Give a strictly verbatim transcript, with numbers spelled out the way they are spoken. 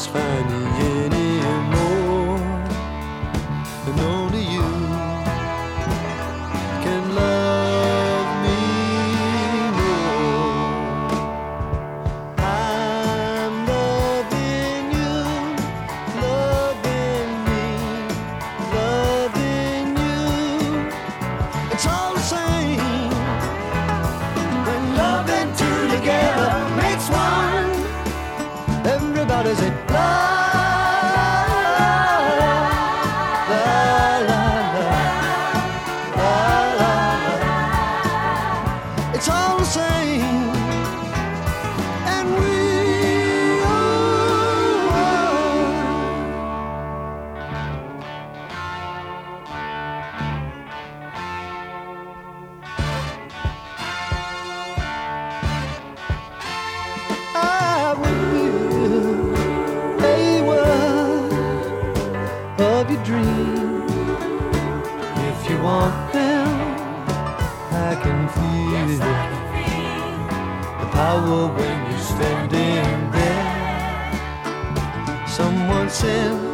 satisfy me anymore, and only you can love me more. I'm loving you, loving me, loving you. It's all the same when love and two together makes one. Everybody say la la la la la la. It's all the same, and we are. I will a word of your dreams. If you want them, I can feel Yes, I can feel the power when you're standing there. Someone said